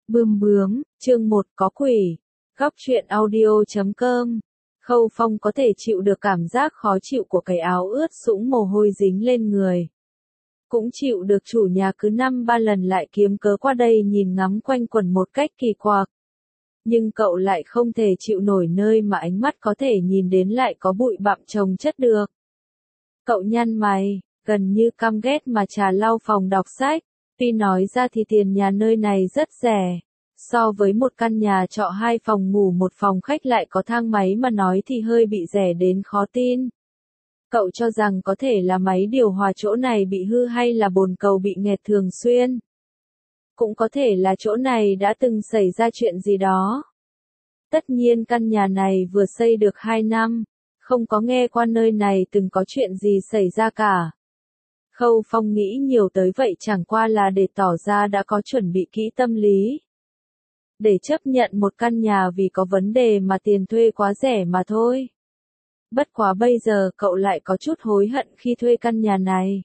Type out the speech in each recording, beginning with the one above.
Bươm bướm, chương 1 có quỷ. Góc truyện audio.com. Khâu Phong có thể chịu được cảm giác khó chịu của cái áo ướt sũng mồ hôi dính lên người. Cũng chịu được chủ nhà cứ 5-3 lần lại kiếm cớ qua đây nhìn ngắm quanh quẩn một cách kỳ quặc. Nhưng cậu lại không thể chịu nổi nơi mà ánh mắt có thể nhìn đến lại có bụi bặm chồng chất được. Cậu nhăn mày, gần như căm ghét mà trà lau phòng đọc sách. Tuy nói ra thì tiền nhà nơi này rất rẻ. So với một căn nhà trọ 2 phòng ngủ 1 phòng khách lại có thang máy mà nói thì hơi bị rẻ đến khó tin. Cậu cho rằng có thể là máy điều hòa chỗ này bị hư hay là bồn cầu bị nghẹt thường xuyên. Cũng có thể là chỗ này đã từng xảy ra chuyện gì đó. Tất nhiên căn nhà này vừa xây được 2 năm, không có nghe qua nơi này từng có chuyện gì xảy ra cả. Khâu Phong nghĩ nhiều tới vậy chẳng qua là để tỏ ra đã có chuẩn bị kỹ tâm lý. Để chấp nhận một căn nhà vì có vấn đề mà tiền thuê quá rẻ mà thôi. Bất quá bây giờ cậu lại có chút hối hận khi thuê căn nhà này.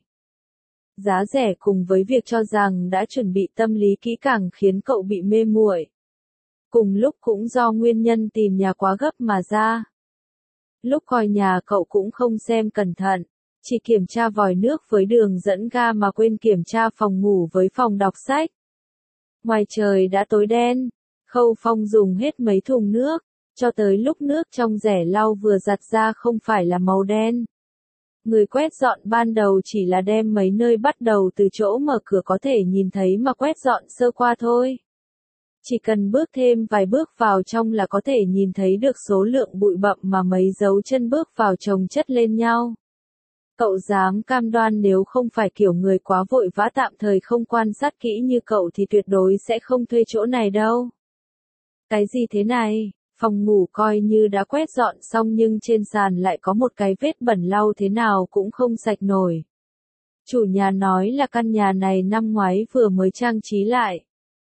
Giá rẻ cùng với việc cho rằng đã chuẩn bị tâm lý kỹ càng khiến cậu bị mê muội. Cùng lúc cũng do nguyên nhân tìm nhà quá gấp mà ra. Lúc coi nhà cậu cũng không xem cẩn thận. Chỉ kiểm tra vòi nước với đường dẫn ga mà quên kiểm tra phòng ngủ với phòng đọc sách. Ngoài trời đã tối đen, Khâu Phong dùng hết mấy thùng nước, cho tới lúc nước trong rẻ lau vừa giặt ra không phải là màu đen. Người quét dọn ban đầu chỉ là đem mấy nơi bắt đầu từ chỗ mở cửa có thể nhìn thấy mà quét dọn sơ qua thôi. Chỉ cần bước thêm vài bước vào trong là có thể nhìn thấy được số lượng bụi bặm mà mấy dấu chân bước vào chồng chất lên nhau. Cậu dám cam đoan nếu không phải kiểu người quá vội vã tạm thời không quan sát kỹ như cậu thì tuyệt đối sẽ không thuê chỗ này đâu. Cái gì thế này, phòng ngủ coi như đã quét dọn xong nhưng trên sàn lại có một cái vết bẩn lau thế nào cũng không sạch nổi. Chủ nhà nói là căn nhà này năm ngoái vừa mới trang trí lại.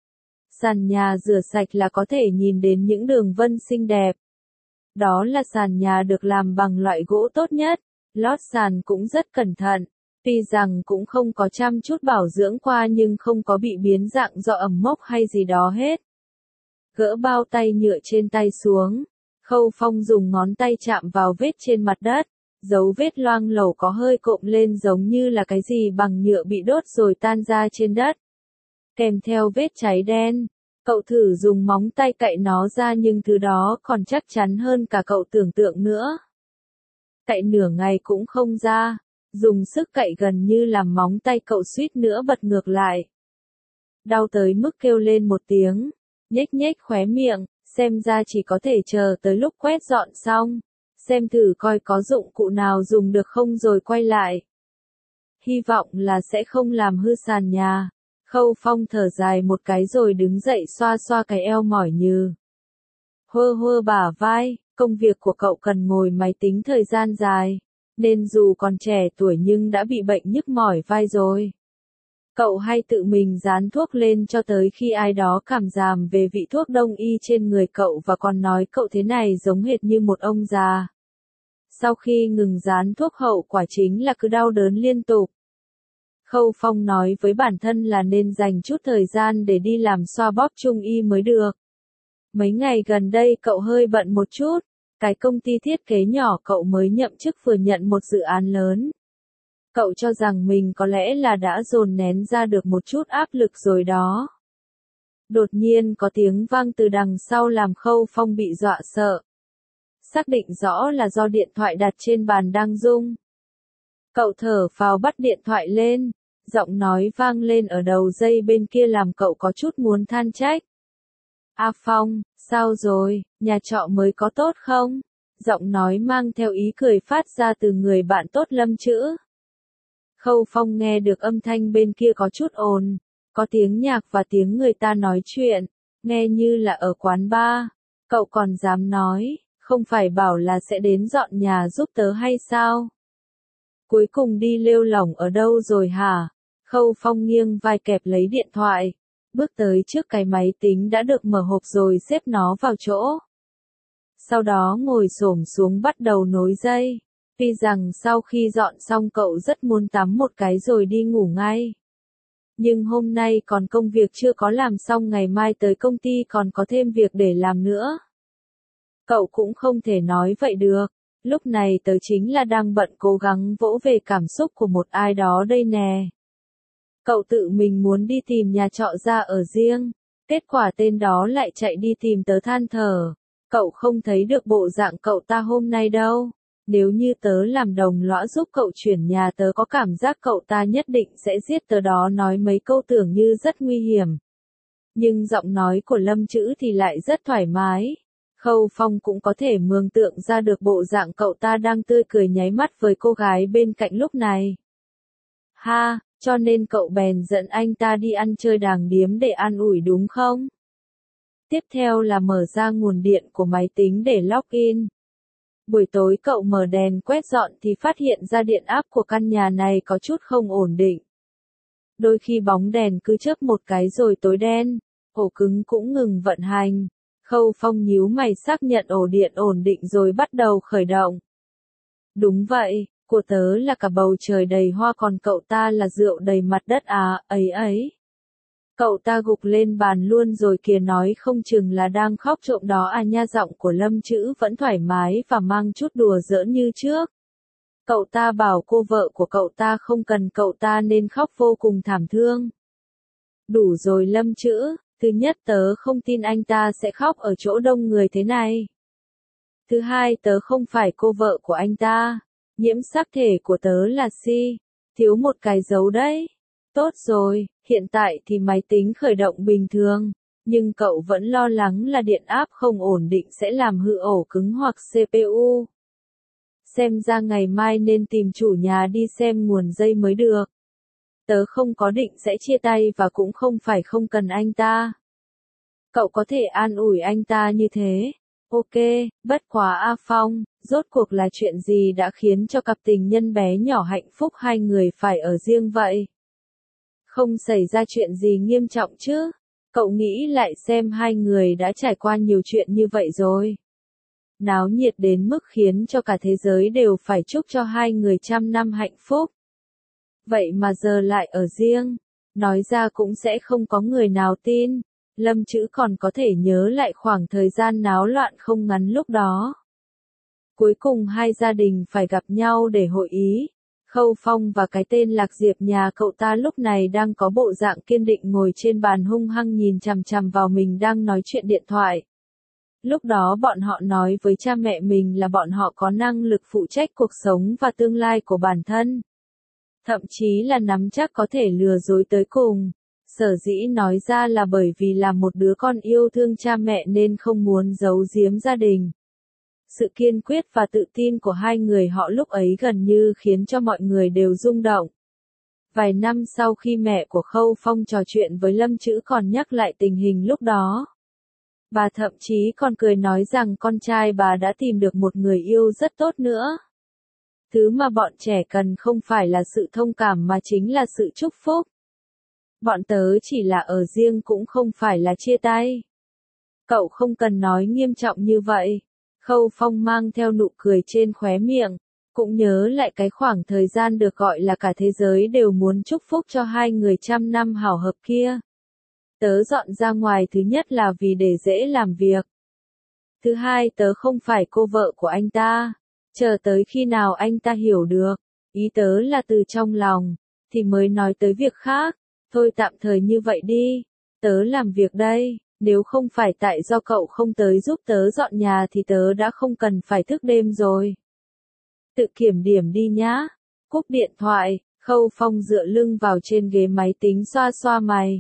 Sàn nhà rửa sạch là có thể nhìn đến những đường vân xinh đẹp. Đó là sàn nhà được làm bằng loại gỗ tốt nhất. Lót sàn cũng rất cẩn thận, tuy rằng cũng không có chăm chút bảo dưỡng qua nhưng không có bị biến dạng do ẩm mốc hay gì đó hết. Gỡ bao tay nhựa trên tay xuống, Khâu Phong dùng ngón tay chạm vào vết trên mặt đất, dấu vết loang lổ có hơi cộm lên giống như là cái gì bằng nhựa bị đốt rồi tan ra trên đất. Kèm theo vết cháy đen, cậu thử dùng móng tay cạy nó ra nhưng thứ đó còn chắc chắn hơn cả cậu tưởng tượng nữa. Cạy nửa ngày cũng không ra, dùng sức cạy gần như làm móng tay cậu suýt nữa bật ngược lại. Đau tới mức kêu lên một tiếng, nhếch nhếch khóe miệng, xem ra chỉ có thể chờ tới lúc quét dọn xong, xem thử coi có dụng cụ nào dùng được không rồi quay lại. Hy vọng là sẽ không làm hư sàn nhà. Khâu Phong thở dài một cái rồi đứng dậy xoa xoa cái eo mỏi nhừ. Hơ hơ bả vai. Công việc của cậu cần ngồi máy tính thời gian dài, nên dù còn trẻ tuổi nhưng đã bị bệnh nhức mỏi vai rồi. Cậu hay tự mình dán thuốc lên cho tới khi ai đó cảm giảm về vị thuốc đông y trên người cậu và còn nói cậu thế này giống hệt như một ông già. Sau khi ngừng dán thuốc hậu quả chính là cứ đau đớn liên tục. Khâu Phong nói với bản thân là nên dành chút thời gian để đi làm xoa bóp trung y mới được. Mấy ngày gần đây cậu hơi bận một chút, cái công ty thiết kế nhỏ cậu mới nhậm chức vừa nhận một dự án lớn. Cậu cho rằng mình có lẽ là đã dồn nén ra được một chút áp lực rồi đó. Đột nhiên có tiếng vang từ đằng sau làm Khâu Phong bị dọa sợ. Xác định rõ là do điện thoại đặt trên bàn đang rung. Cậu thở phào bắt điện thoại lên, giọng nói vang lên ở đầu dây bên kia làm cậu có chút muốn than trách. A Phong, sao rồi, nhà trọ mới có tốt không? Giọng nói mang theo ý cười phát ra từ người bạn tốt Lâm Chữ. Khâu Phong nghe được âm thanh bên kia có chút ồn, có tiếng nhạc và tiếng người ta nói chuyện, nghe như là ở quán bar. Cậu còn dám nói, không phải bảo là sẽ đến dọn nhà giúp tớ hay sao? Cuối cùng đi lêu lỏng ở đâu rồi hả? Khâu Phong nghiêng vai kẹp lấy điện thoại. Bước tới trước cái máy tính đã được mở hộp rồi xếp nó vào chỗ. Sau đó ngồi xổm xuống bắt đầu nối dây. Tuy rằng sau khi dọn xong cậu rất muốn tắm một cái rồi đi ngủ ngay. Nhưng hôm nay còn công việc chưa có làm xong, ngày mai tới công ty còn có thêm việc để làm nữa. Cậu cũng không thể nói vậy được. Lúc này tớ chính là đang bận cố gắng vỗ về cảm xúc của một ai đó đây nè. Cậu tự mình muốn đi tìm nhà trọ ra ở riêng. Kết quả tên đó lại chạy đi tìm tớ than thở. Cậu không thấy được bộ dạng cậu ta hôm nay đâu. Nếu như tớ làm đồng lõa giúp cậu chuyển nhà, tớ có cảm giác cậu ta nhất định sẽ giết tớ đó, nói mấy câu tưởng như rất nguy hiểm. Nhưng giọng nói của Lâm Chữ thì lại rất thoải mái. Khâu Phong cũng có thể mường tượng ra được bộ dạng cậu ta đang tươi cười nháy mắt với cô gái bên cạnh lúc này. Ha, cho nên cậu bèn dẫn anh ta đi ăn chơi đàng điếm để an ủi đúng không? Tiếp theo là mở ra nguồn điện của máy tính để login. Buổi tối cậu mở đèn quét dọn thì phát hiện ra điện áp của căn nhà này có chút không ổn định. Đôi khi bóng đèn cứ chớp một cái rồi tối đen, ổ cứng cũng ngừng vận hành. Khâu Phong nhíu mày xác nhận ổ điện ổn định rồi bắt đầu khởi động. Đúng vậy, của tớ là cả bầu trời đầy hoa, còn cậu ta là rượu đầy mặt đất à, ấy ấy. Cậu ta gục lên bàn luôn rồi kìa, nói không chừng là đang khóc trộm đó à nha. Giọng của Lâm Chữ vẫn thoải mái và mang chút đùa giỡn như trước. Cậu ta bảo cô vợ của cậu ta không cần cậu ta nên khóc vô cùng thảm thương. Đủ rồi Lâm Chữ, thứ nhất tớ không tin anh ta sẽ khóc ở chỗ đông người thế này. Thứ hai, tớ không phải cô vợ của anh ta. Nhiễm sắc thể của tớ là Si. Thiếu một cái dấu đấy. Tốt rồi, hiện tại thì máy tính khởi động bình thường. Nhưng cậu vẫn lo lắng là điện áp không ổn định sẽ làm hư ổ cứng hoặc CPU. Xem ra ngày mai nên tìm chủ nhà đi xem nguồn dây mới được. Tớ không có định sẽ chia tay và cũng không phải không cần anh ta. Cậu có thể an ủi anh ta như thế. Ok, bất quá A Phong, rốt cuộc là chuyện gì đã khiến cho cặp tình nhân bé nhỏ hạnh phúc hai người phải ở riêng vậy? Không xảy ra chuyện gì nghiêm trọng chứ? Cậu nghĩ lại xem, hai người đã trải qua nhiều chuyện như vậy rồi. Náo nhiệt đến mức khiến cho cả thế giới đều phải chúc cho hai người trăm năm hạnh phúc. Vậy mà giờ lại ở riêng, nói ra cũng sẽ không có người nào tin. Lâm Chữ còn có thể nhớ lại khoảng thời gian náo loạn không ngắn lúc đó. Cuối cùng hai gia đình phải gặp nhau để hội ý. Khâu Phong và cái tên Lạc Diệp nhà cậu ta lúc này đang có bộ dạng kiên định ngồi trên bàn hung hăng nhìn chằm chằm vào mình đang nói chuyện điện thoại. Lúc đó bọn họ nói với cha mẹ mình là bọn họ có năng lực phụ trách cuộc sống và tương lai của bản thân. Thậm chí là nắm chắc có thể lừa dối tới cùng. Sở dĩ nói ra là bởi vì là một đứa con yêu thương cha mẹ nên không muốn giấu giếm gia đình. Sự kiên quyết và tự tin của hai người họ lúc ấy gần như khiến cho mọi người đều rung động. Vài năm sau khi mẹ của Khâu Phong trò chuyện với Lâm Chữ còn nhắc lại tình hình lúc đó. Bà thậm chí còn cười nói rằng con trai bà đã tìm được một người yêu rất tốt nữa. Thứ mà bọn trẻ cần không phải là sự thông cảm mà chính là sự chúc phúc. Bọn tớ chỉ là ở riêng cũng không phải là chia tay. Cậu không cần nói nghiêm trọng như vậy. Khâu Phong mang theo nụ cười trên khóe miệng, cũng nhớ lại cái khoảng thời gian được gọi là cả thế giới đều muốn chúc phúc cho hai người trăm năm hảo hợp kia. Tớ dọn ra ngoài thứ nhất là vì để dễ làm việc. Thứ hai, tớ không phải cô vợ của anh ta. Chờ tới khi nào anh ta hiểu được, ý tớ là từ trong lòng, thì mới nói tới việc khác. Thôi tạm thời như vậy đi, tớ làm việc đây, nếu không phải tại do cậu không tới giúp tớ dọn nhà thì tớ đã không cần phải thức đêm rồi. Tự kiểm điểm đi nhá. Cúp điện thoại, Khâu Phong dựa lưng vào trên ghế máy tính xoa xoa mày.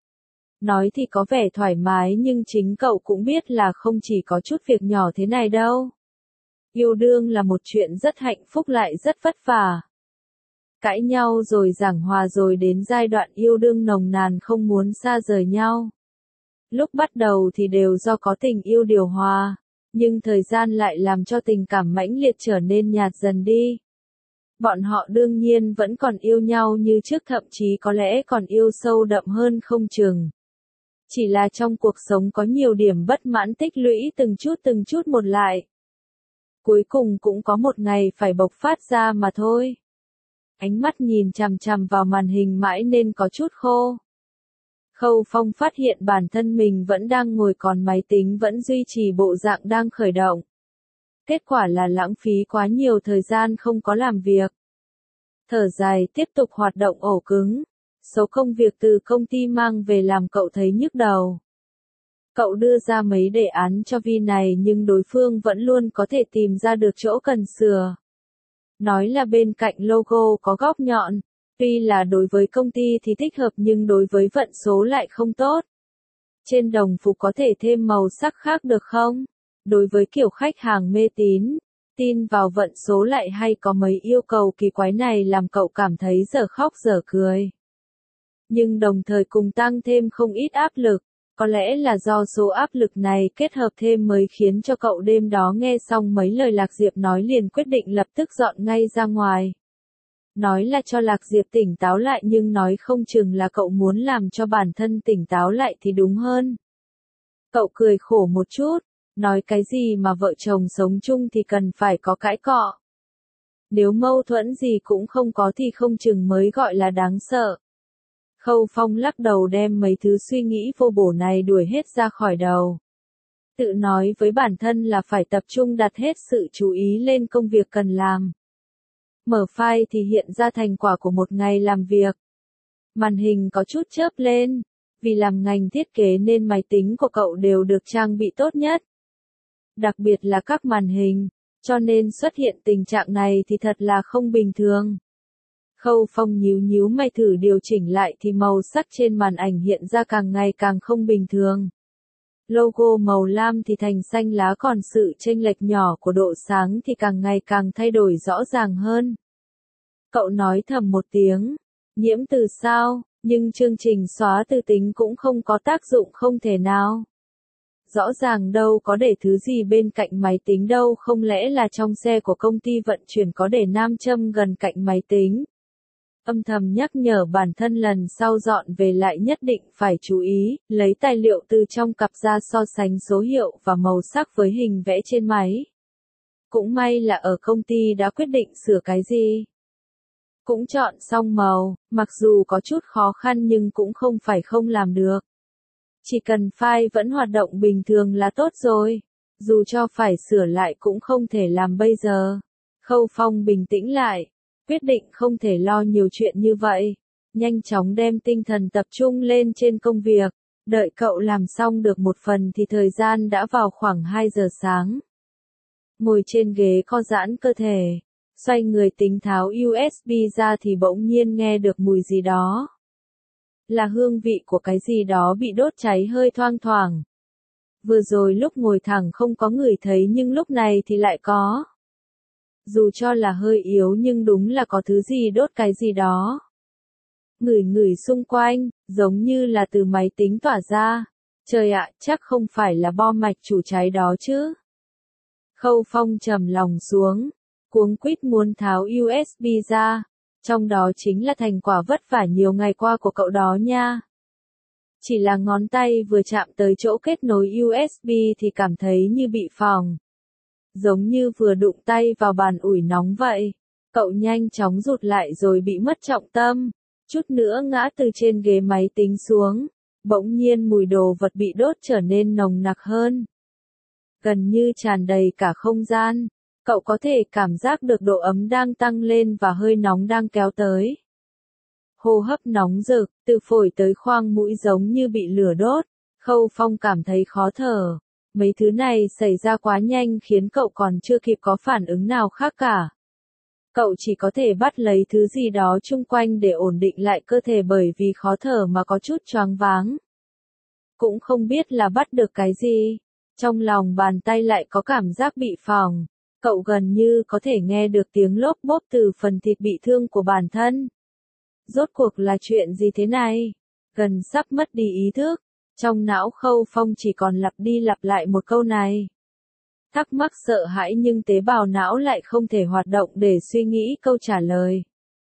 Nói thì có vẻ thoải mái nhưng chính cậu cũng biết là không chỉ có chút việc nhỏ thế này đâu. Yêu đương là một chuyện rất hạnh phúc lại rất vất vả. Cãi nhau rồi giảng hòa rồi đến giai đoạn yêu đương nồng nàn không muốn xa rời nhau. Lúc bắt đầu thì đều do có tình yêu điều hòa, nhưng thời gian lại làm cho tình cảm mãnh liệt trở nên nhạt dần đi. Bọn họ đương nhiên vẫn còn yêu nhau như trước, thậm chí có lẽ còn yêu sâu đậm hơn không chừng. Chỉ là trong cuộc sống có nhiều điểm bất mãn tích lũy từng chút một lại. Cuối cùng cũng có một ngày phải bộc phát ra mà thôi. ánh mắt nhìn chằm chằm vào màn hình mãi nên có chút khô. Khâu Phong phát hiện bản thân mình vẫn đang ngồi còn máy tính vẫn duy trì bộ dạng đang khởi động. Kết quả là lãng phí quá nhiều thời gian không có làm việc. Thở dài tiếp tục hoạt động ổ cứng. Số công việc từ công ty mang về làm cậu thấy nhức đầu. Cậu đưa ra mấy đề án cho Vi này nhưng đối phương vẫn luôn có thể tìm ra được chỗ cần sửa. Nói là bên cạnh logo có góc nhọn, tuy là đối với công ty thì thích hợp nhưng đối với vận số lại không tốt. Trên đồng phục có thể thêm màu sắc khác được không? Đối với kiểu khách hàng mê tín, tin vào vận số lại hay có mấy yêu cầu kỳ quái này làm cậu cảm thấy dở khóc dở cười. Nhưng đồng thời cùng tăng thêm không ít áp lực, có lẽ là do số áp lực này kết hợp thêm mới khiến cho cậu đêm đó nghe xong mấy lời Lạc Diệp nói liền quyết định lập tức dọn ngay ra ngoài. Nói là cho Lạc Diệp tỉnh táo lại nhưng nói không chừng là cậu muốn làm cho bản thân tỉnh táo lại thì đúng hơn. Cậu cười khổ một chút, nói cái gì mà vợ chồng sống chung thì cần phải có cãi cọ. Nếu mâu thuẫn gì cũng không có thì không chừng mới gọi là đáng sợ. Khâu Phong lắc đầu đem mấy thứ suy nghĩ vô bổ này đuổi hết ra khỏi đầu. Tự nói với bản thân là phải tập trung đặt hết sự chú ý lên công việc cần làm. Mở file thì hiện ra thành quả của một ngày làm việc. Màn hình có chút chớp lên, vì làm ngành thiết kế nên máy tính của cậu đều được trang bị tốt nhất. Đặc biệt là các màn hình, cho nên xuất hiện tình trạng này thì thật là không bình thường. Khâu Phong nhíu nhíu mày thử điều chỉnh lại thì màu sắc trên màn ảnh hiện ra càng ngày càng không bình thường. Logo màu lam thì thành xanh lá còn sự chênh lệch nhỏ của độ sáng thì càng ngày càng thay đổi rõ ràng hơn. Cậu nói thầm một tiếng, nhiễm từ sao, nhưng chương trình xóa từ tính cũng không có tác dụng không thể nào. Rõ ràng đâu có để thứ gì bên cạnh máy tính đâu, không lẽ là trong xe của công ty vận chuyển có để nam châm gần cạnh máy tính. Âm thầm nhắc nhở bản thân lần sau dọn về lại nhất định phải chú ý, lấy tài liệu từ trong cặp ra so sánh số hiệu và màu sắc với hình vẽ trên máy. Cũng may là ở công ty đã quyết định sửa cái gì. Cũng chọn xong màu, mặc dù có chút khó khăn nhưng cũng không phải không làm được. Chỉ cần file vẫn hoạt động bình thường là tốt rồi. Dù cho phải sửa lại cũng không thể làm bây giờ. Khâu Phong bình tĩnh lại. Quyết định không thể lo nhiều chuyện như vậy. Nhanh chóng đem tinh thần tập trung lên trên công việc. Đợi cậu làm xong được một phần thì thời gian đã vào khoảng 2 giờ sáng. Ngồi trên ghế co giãn cơ thể. Xoay người tính tháo USB ra thì bỗng nhiên nghe được mùi gì đó. Là hương vị của cái gì đó bị đốt cháy hơi thoang thoảng. Vừa rồi lúc ngồi thẳng không có ngửi thấy nhưng lúc này thì lại có. Dù cho là hơi yếu nhưng đúng là có thứ gì đốt cái gì đó. Ngửi ngửi xung quanh, giống như là từ máy tính tỏa ra. Trời ạ, chắc không phải là bo mạch chủ cháy đó chứ. Khâu Phong trầm lòng xuống, cuống quýt muốn tháo USB ra. Trong đó chính là thành quả vất vả nhiều ngày qua của cậu đó nha. Chỉ là ngón tay vừa chạm tới chỗ kết nối USB thì cảm thấy như bị phỏng. Giống như vừa đụng tay vào bàn ủi nóng vậy. Cậu nhanh chóng rụt lại rồi bị mất trọng tâm. Chút nữa ngã từ trên ghế máy tính xuống. Bỗng nhiên mùi đồ vật bị đốt trở nên nồng nặc hơn. Gần như tràn đầy cả không gian. Cậu có thể cảm giác được độ ấm đang tăng lên và hơi nóng đang kéo tới. Hô hấp nóng rực, từ phổi tới khoang mũi giống như bị lửa đốt. Khâu Phong cảm thấy khó thở. Mấy thứ này xảy ra quá nhanh khiến cậu còn chưa kịp có phản ứng nào khác cả. Cậu chỉ có thể bắt lấy thứ gì đó chung quanh để ổn định lại cơ thể bởi vì khó thở mà có chút choáng váng. Cũng không biết là bắt được cái gì. Trong lòng bàn tay lại có cảm giác bị phỏng. Cậu gần như có thể nghe được tiếng lốp bốp từ phần thịt bị thương của bản thân. Rốt cuộc là chuyện gì thế này? Gần sắp mất đi ý thức. Trong não Khâu Phong chỉ còn lặp đi lặp lại một câu này. Thắc mắc sợ hãi nhưng tế bào não lại không thể hoạt động để suy nghĩ câu trả lời.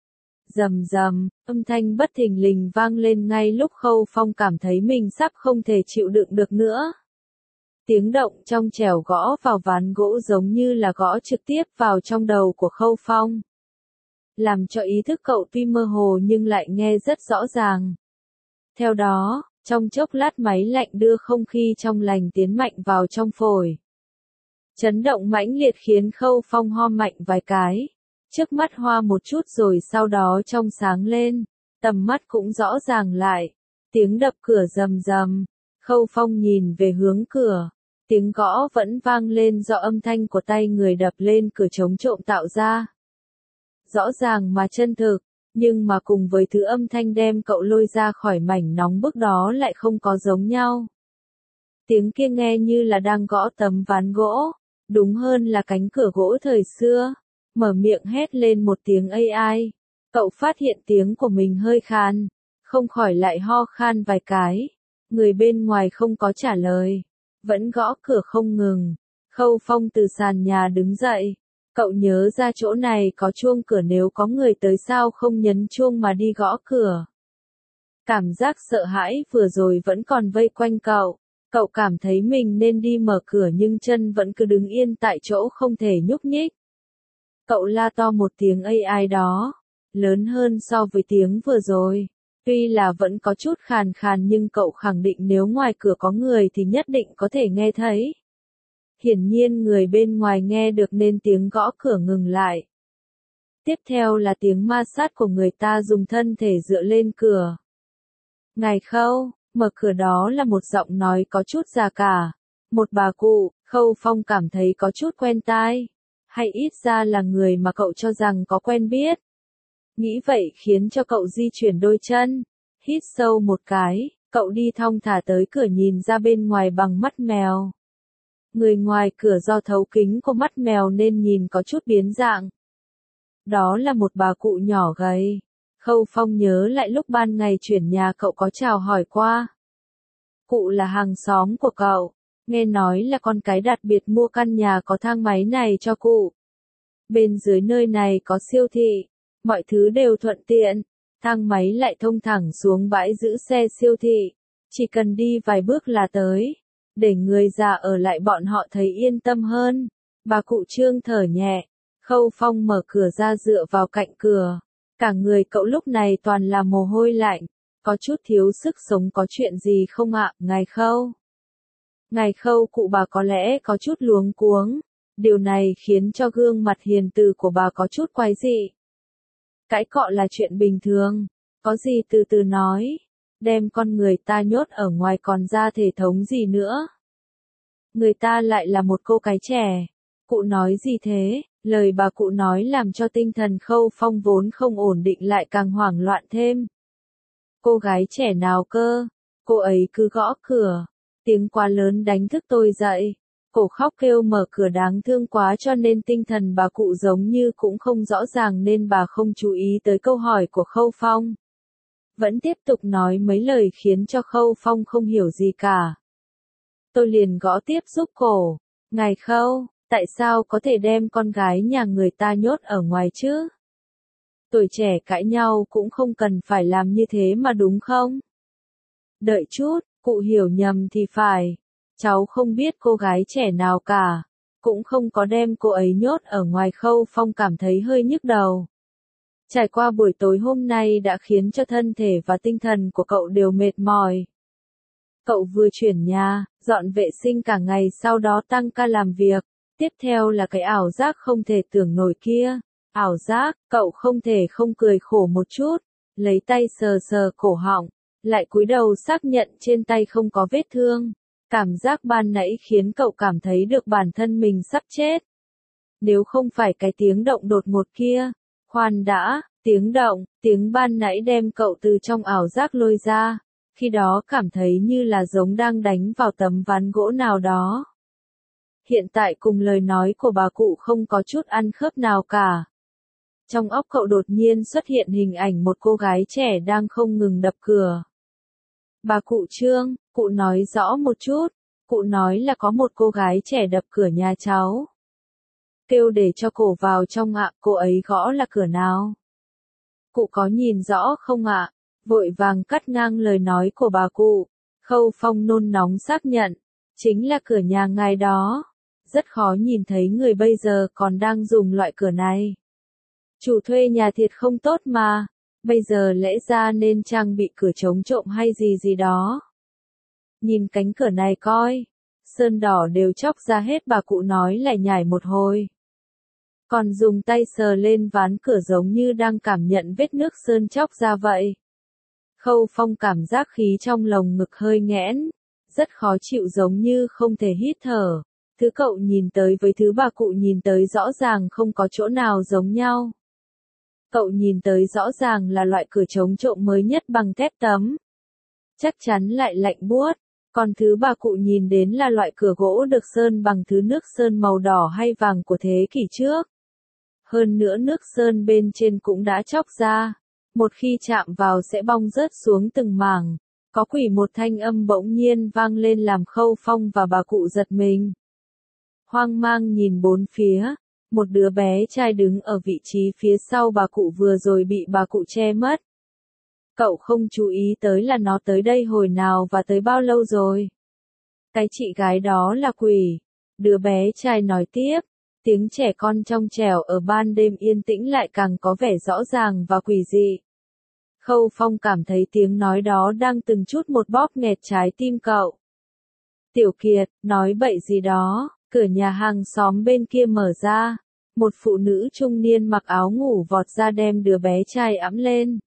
Rầm rầm, âm thanh bất thình lình vang lên ngay lúc Khâu Phong cảm thấy mình sắp không thể chịu đựng được nữa. Tiếng động trong trẻo gõ vào ván gỗ giống như là gõ trực tiếp vào trong đầu của Khâu Phong. làm cho ý thức cậu tuy mơ hồ nhưng lại nghe rất rõ ràng. Theo đó, trong chốc lát máy lạnh đưa không khí trong lành tiến mạnh vào trong phổi. Chấn động mãnh liệt khiến Khâu Phong ho mạnh vài cái. Trước mắt hoa một chút rồi sau đó trong sáng lên, tầm mắt cũng rõ ràng lại. Tiếng đập cửa rầm rầm, Khâu Phong nhìn về hướng cửa. Tiếng gõ vẫn vang lên do âm thanh của tay người đập lên cửa chống trộm tạo ra. Rõ ràng mà chân thực, nhưng mà cùng với thứ âm thanh đem cậu lôi ra khỏi mảnh nóng bức đó lại không có giống nhau. Tiếng kia nghe như là đang gõ tấm ván gỗ, đúng hơn là cánh cửa gỗ thời xưa. Mở miệng hét lên một tiếng AI. Cậu phát hiện tiếng của mình hơi khan, không khỏi lại ho khan vài cái. Người bên ngoài không có trả lời, vẫn gõ cửa không ngừng. Khâu Phong từ sàn nhà đứng dậy. Cậu nhớ ra chỗ này có chuông cửa, nếu có người tới sao không nhấn chuông mà đi gõ cửa. Cảm giác sợ hãi vừa rồi vẫn còn vây quanh cậu. Cậu cảm thấy mình nên đi mở cửa nhưng chân vẫn cứ đứng yên tại chỗ không thể nhúc nhích. Cậu la to một tiếng AI đó, lớn hơn so với tiếng vừa rồi. Tuy là vẫn có chút khàn khàn nhưng cậu khẳng định nếu ngoài cửa có người thì nhất định có thể nghe thấy. Hiển nhiên người bên ngoài nghe được nên tiếng gõ cửa ngừng lại. Tiếp theo là tiếng ma sát của người ta dùng thân thể dựa lên cửa. Ngài Khâu, mở cửa, đó là một giọng nói có chút già cả. Một bà cụ. Khâu Phong cảm thấy có chút quen tai. Hay ít ra là người mà cậu cho rằng có quen biết. Nghĩ vậy khiến cho cậu di chuyển đôi chân. Hít sâu một cái, cậu đi thong thả tới cửa nhìn ra bên ngoài bằng mắt mèo. Người ngoài cửa do thấu kính của mắt mèo nên nhìn có chút biến dạng. Đó là một bà cụ nhỏ gầy. Khâu Phong nhớ lại lúc ban ngày chuyển nhà cậu có chào hỏi qua. Cụ là hàng xóm của cậu. Nghe nói là con cái đặc biệt mua căn nhà có thang máy này cho cụ. Bên dưới nơi này có siêu thị. Mọi thứ đều thuận tiện. Thang máy lại thông thẳng xuống bãi giữ xe siêu thị. Chỉ cần đi vài bước là tới. Để người già ở lại bọn họ thấy yên tâm hơn. Bà cụ Trương thở nhẹ. Khâu Phong mở cửa ra dựa vào cạnh cửa. Cả người cậu lúc này toàn là mồ hôi lạnh. Có chút thiếu sức sống, có chuyện gì không ạ, ngài Khâu? Ngài Khâu, cụ bà có lẽ có chút luống cuống. Điều này khiến cho gương mặt hiền từ của bà có chút quái dị. Cãi cọ là chuyện bình thường. Có gì từ từ nói. Đem con người ta nhốt ở ngoài còn ra thể thống gì nữa. Người ta lại là một cô gái trẻ. Cụ nói gì thế? Lời bà cụ nói làm cho tinh thần Khâu Phong vốn không ổn định lại càng hoảng loạn thêm. Cô gái trẻ nào cơ? Cô ấy cứ gõ cửa. Tiếng quá lớn đánh thức tôi dậy. Cổ khóc kêu mở cửa đáng thương quá cho nên tinh thần bà cụ giống như cũng không rõ ràng nên bà không chú ý tới câu hỏi của Khâu Phong. Vẫn tiếp tục nói mấy lời khiến cho Khâu Phong không hiểu gì cả. Tôi liền gõ tiếp giúp cổ. Ngài Khâu, tại sao có thể đem con gái nhà người ta nhốt ở ngoài chứ? Tuổi trẻ cãi nhau cũng không cần phải làm như thế mà đúng không? Đợi chút, cụ hiểu nhầm thì phải. Cháu không biết cô gái trẻ nào cả. Cũng không có đem cô ấy nhốt ở ngoài. Khâu Phong cảm thấy hơi nhức đầu. Trải qua buổi tối hôm nay đã khiến cho thân thể và tinh thần của cậu đều mệt mỏi. Cậu vừa chuyển nhà, dọn vệ sinh cả ngày sau đó tăng ca làm việc. Tiếp theo là cái ảo giác không thể tưởng nổi kia. Ảo giác, cậu không thể không cười khổ một chút. Lấy tay sờ sờ cổ họng. Lại cúi đầu xác nhận trên tay không có vết thương. Cảm giác ban nãy khiến cậu cảm thấy được bản thân mình sắp chết. Nếu không phải cái tiếng động đột ngột kia. Khoan đã, tiếng ban nãy đem cậu từ trong ảo giác lôi ra. Khi đó cảm thấy như là giống đang đánh vào tấm ván gỗ nào đó. Hiện tại cùng lời nói của bà cụ không có chút ăn khớp nào cả. Trong óc cậu đột nhiên xuất hiện hình ảnh một cô gái trẻ đang không ngừng đập cửa. Bà cụ Trương, cụ nói rõ một chút. Cụ nói là có một cô gái trẻ đập cửa nhà cháu. Kêu để cho cổ vào trong ạ, cô ấy gõ là cửa nào? Cụ có nhìn rõ không ạ? Vội vàng cắt ngang lời nói của bà cụ. Khâu Phong nôn nóng xác nhận. Chính là cửa nhà ngài đó. Rất khó nhìn thấy người bây giờ còn đang dùng loại cửa này. Chủ thuê nhà thiệt không tốt mà, bây giờ lẽ ra nên trang bị cửa chống trộm hay gì gì đó. Nhìn cánh cửa này coi, sơn đỏ đều chóc ra hết, bà cụ nói lại nhải một hồi. Còn dùng tay sờ lên ván cửa giống như đang cảm nhận vết nước sơn chóc ra vậy. Khâu Phong cảm giác khí trong lồng ngực hơi nghẽn, rất khó chịu giống như không thể hít thở. Thứ cậu nhìn tới với thứ bà cụ nhìn tới rõ ràng không có chỗ nào giống nhau. Cậu nhìn tới rõ ràng là loại cửa chống trộm mới nhất bằng thép tấm. Chắc chắn lại lạnh buốt. Còn thứ bà cụ nhìn đến là loại cửa gỗ được sơn bằng thứ nước sơn màu đỏ hay vàng của thế kỷ trước. Hơn nữa nước sơn bên trên cũng đã chóc ra. Một khi chạm vào sẽ bong rớt xuống từng mảng. Có quỷ, một thanh âm bỗng nhiên vang lên làm Khâu Phong và bà cụ giật mình. Hoang mang nhìn bốn phía, một đứa bé trai đứng ở vị trí phía sau bà cụ vừa rồi bị bà cụ che mất. Cậu không chú ý tới là nó tới đây hồi nào và tới bao lâu rồi. Cái chị gái đó là quỷ. Đứa bé trai nói tiếp, tiếng trẻ con trong trẻo ở ban đêm yên tĩnh lại càng có vẻ rõ ràng và quỷ dị. Khâu Phong cảm thấy tiếng nói đó đang từng chút một bóp nghẹt trái tim cậu. Tiểu Kiệt, nói bậy gì đó, cửa nhà hàng xóm bên kia mở ra. Một phụ nữ trung niên mặc áo ngủ vọt ra đem đứa bé trai ẵm lên.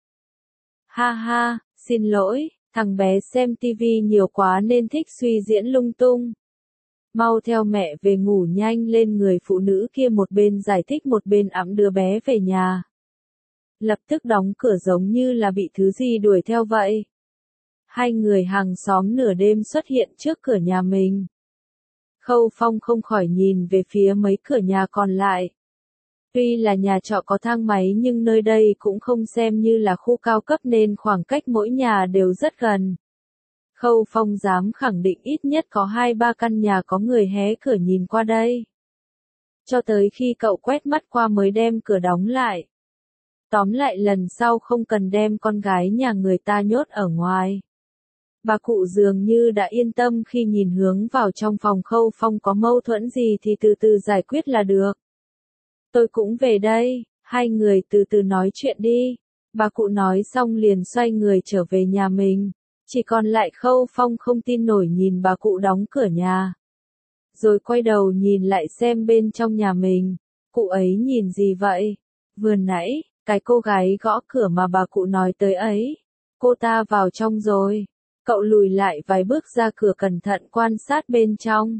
Ha ha, xin lỗi, thằng bé xem tivi nhiều quá nên thích suy diễn lung tung. Mau theo mẹ về ngủ nhanh lên, người phụ nữ kia một bên giải thích một bên ẵm đứa bé về nhà. Lập tức đóng cửa giống như là bị thứ gì đuổi theo vậy. Hai người hàng xóm nửa đêm xuất hiện trước cửa nhà mình. Khâu Phong không khỏi nhìn về phía mấy cửa nhà còn lại. Tuy là nhà trọ có thang máy nhưng nơi đây cũng không xem như là khu cao cấp nên khoảng cách mỗi nhà đều rất gần. Khâu Phong dám khẳng định ít nhất có 2-3 căn nhà có người hé cửa nhìn qua đây. Cho tới khi cậu quét mắt qua mới đem cửa đóng lại. Tóm lại lần sau không cần đem con gái nhà người ta nhốt ở ngoài. Bà cụ dường như đã yên tâm khi nhìn hướng vào trong phòng. Khâu Phong có mâu thuẫn gì thì từ từ giải quyết là được. Tôi cũng về đây, hai người từ từ nói chuyện đi. Bà cụ nói xong liền xoay người trở về nhà mình. Chỉ còn lại Khâu Phong không tin nổi nhìn bà cụ đóng cửa nhà. Rồi quay đầu nhìn lại xem bên trong nhà mình. Cụ ấy nhìn gì vậy? Vừa nãy, cái cô gái gõ cửa mà bà cụ nói tới ấy. Cô ta vào trong rồi. Cậu lùi lại vài bước ra cửa cẩn thận quan sát bên trong.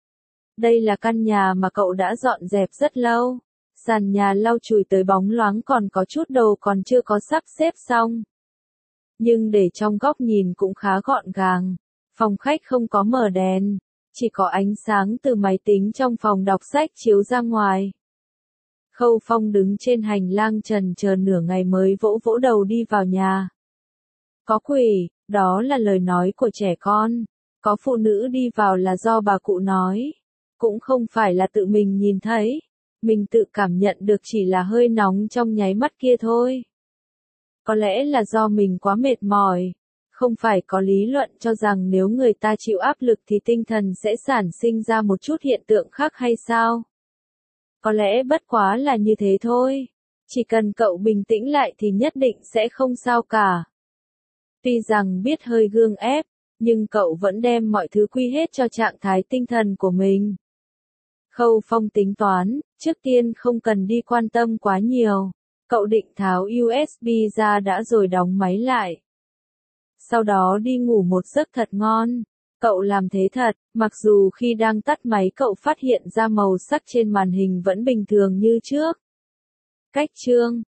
Đây là căn nhà mà cậu đã dọn dẹp rất lâu. Sàn nhà lau chùi tới bóng loáng, còn có chút đồ còn chưa có sắp xếp xong. Nhưng để trong góc nhìn cũng khá gọn gàng. Phòng khách không có mở đèn, chỉ có ánh sáng từ máy tính trong phòng đọc sách chiếu ra ngoài. Khâu Phong đứng trên hành lang trần chờ nửa ngày mới vỗ vỗ đầu đi vào nhà. Có quỷ, đó là lời nói của trẻ con. Có phụ nữ đi vào là do bà cụ nói. Cũng không phải là tự mình nhìn thấy. Mình tự cảm nhận được chỉ là hơi nóng trong nháy mắt kia thôi. Có lẽ là do mình quá mệt mỏi. Không phải có lý luận cho rằng nếu người ta chịu áp lực thì tinh thần sẽ sản sinh ra một chút hiện tượng khác hay sao? Có lẽ bất quá là như thế thôi. Chỉ cần cậu bình tĩnh lại thì nhất định sẽ không sao cả. Tuy rằng biết hơi gượng ép, nhưng cậu vẫn đem mọi thứ quy hết cho trạng thái tinh thần của mình. Khâu Phong tính toán, trước tiên không cần đi quan tâm quá nhiều. Cậu định tháo USB ra đã rồi đóng máy lại. Sau đó đi ngủ một giấc thật ngon. Cậu làm thế thật, mặc dù khi đang tắt máy cậu phát hiện ra màu sắc trên màn hình vẫn bình thường như trước. Cách chương